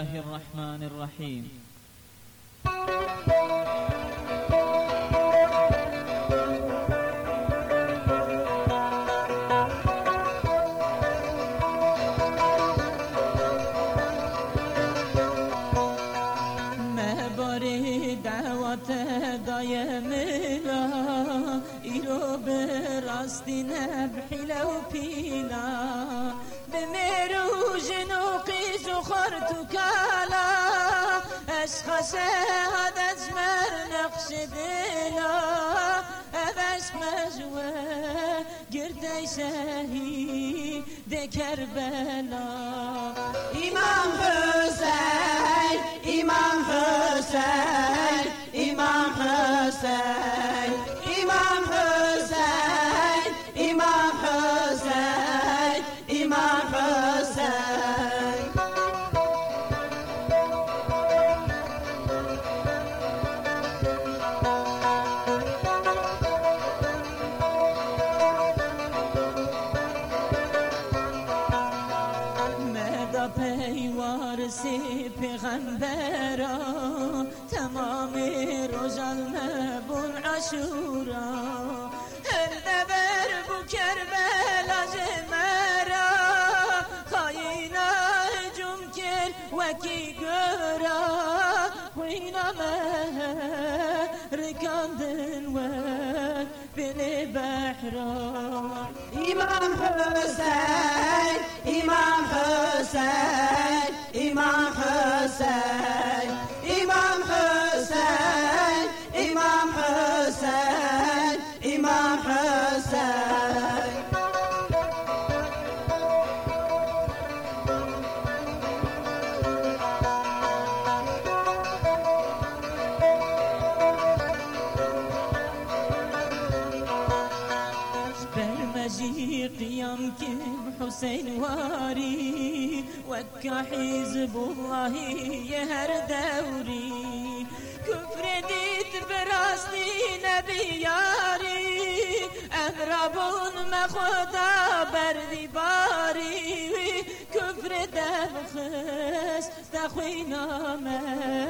الله الرحمن الرحيم. دعوت دایم را ایرو براستی نبحیلا و پیلا به مرو جنوقی زخار تو کالا عشق شهد اجمر نقش دلا عشق مجوه گرده شهید کربلا امام حسین امام حسین امام حسین امام حسین امام حسین امام حسین مدا پیوار سی پیغمبرا تمام رجال نبون عاشورا هر دبر بو کربلا جمرا خاینا هجوم کر وکی گرا خوینا رکاندن و بن بحرا امام حسین امام حسین امام حسین امام حسین امام حسین امام حسین برمجي قيام كيف حسين واري وكا حزب الله يهر دوري كفر ديت براستي نبي ياري أمرابون ما خدا بردي باري كفر دبخس تخوينا ما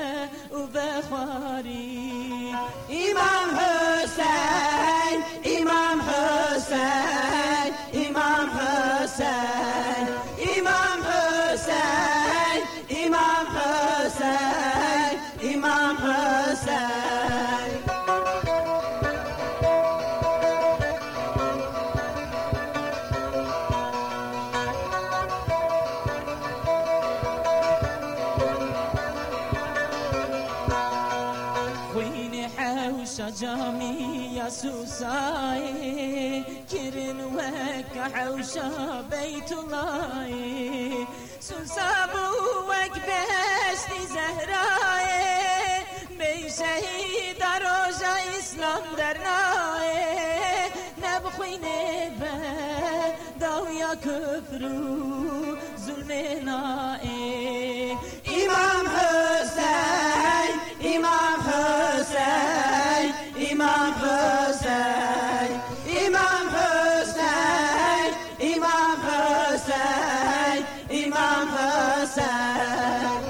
وبخاري امام حسین امام حسین امام حسین امام حسین امام حسین امام حسین حوش جامي يا سوساي كرن وك حوشا بيت الله سوسا بوك بهشتي زهراي بي شهيد روجا اسلام درناي نبخوين داويا كفرو ظلمناي امام حسین امام حسین امام حسین امام حسین امام حسین امام حسین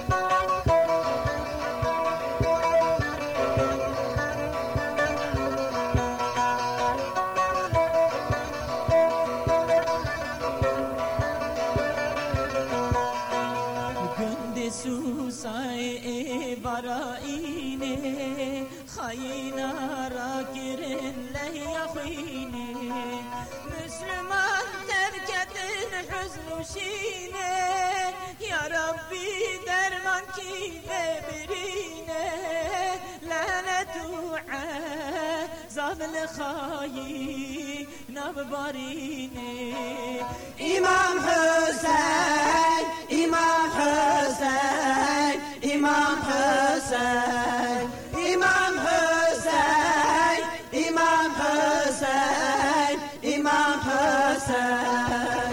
سوسای برائینه خاینا را کرن لهی خوینه مسلمان ترکتن حزن و شینه یا ربی درمان کی برینه لعنت و عذاب الخایی نببارینه امام حسین امام حسین امام حسین امام حسین امام حسین امام حسین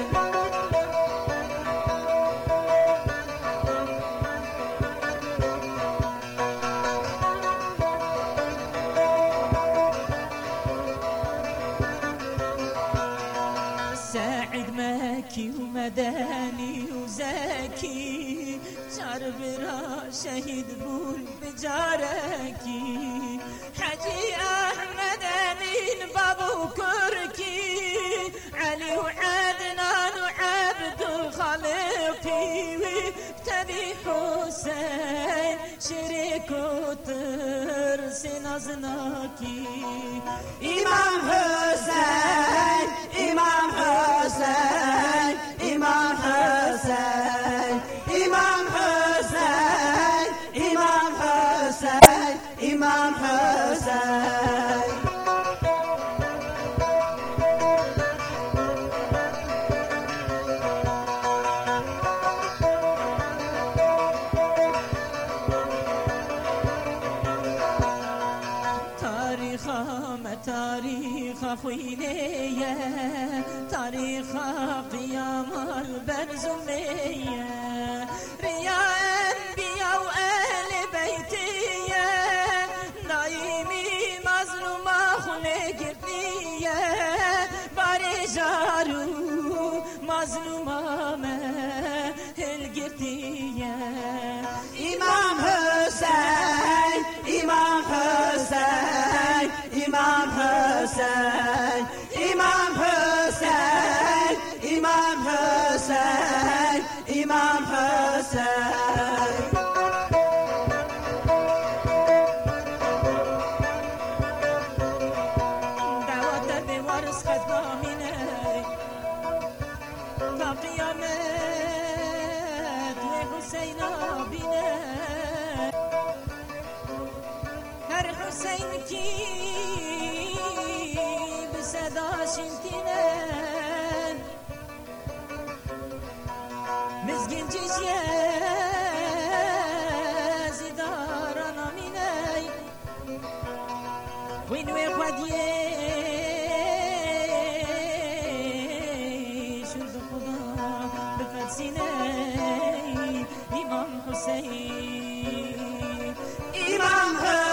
سعد ما مكي ومدني وزكي شربرا شهيد بول بجاركي حجي أحمد أمين بابو كركي علي وعدنان وعبد خالقي تبي حسين شريك وترس نزناكي إمام حسين إمام حسين إمام حسين إمام حسين إمام حسين إمام حسين تاريخ خوينية تاريخ قيام البرزمية رياء أنبياء وأهل بيتية نايمي مظلومة خلقتنية بارجارو مظلومة مهلقتنية إمام حسين إمام حسين إمام حسين إمام حسين إمام حسين إمام حسين دعوة بورس خدامنا تا قيامت لحسين بنا هر حسين كي بصداش انتنا مزجن جيجيا زدارنا مني وين وقديش الخدا بفرسيني إمام حسين إمام حسين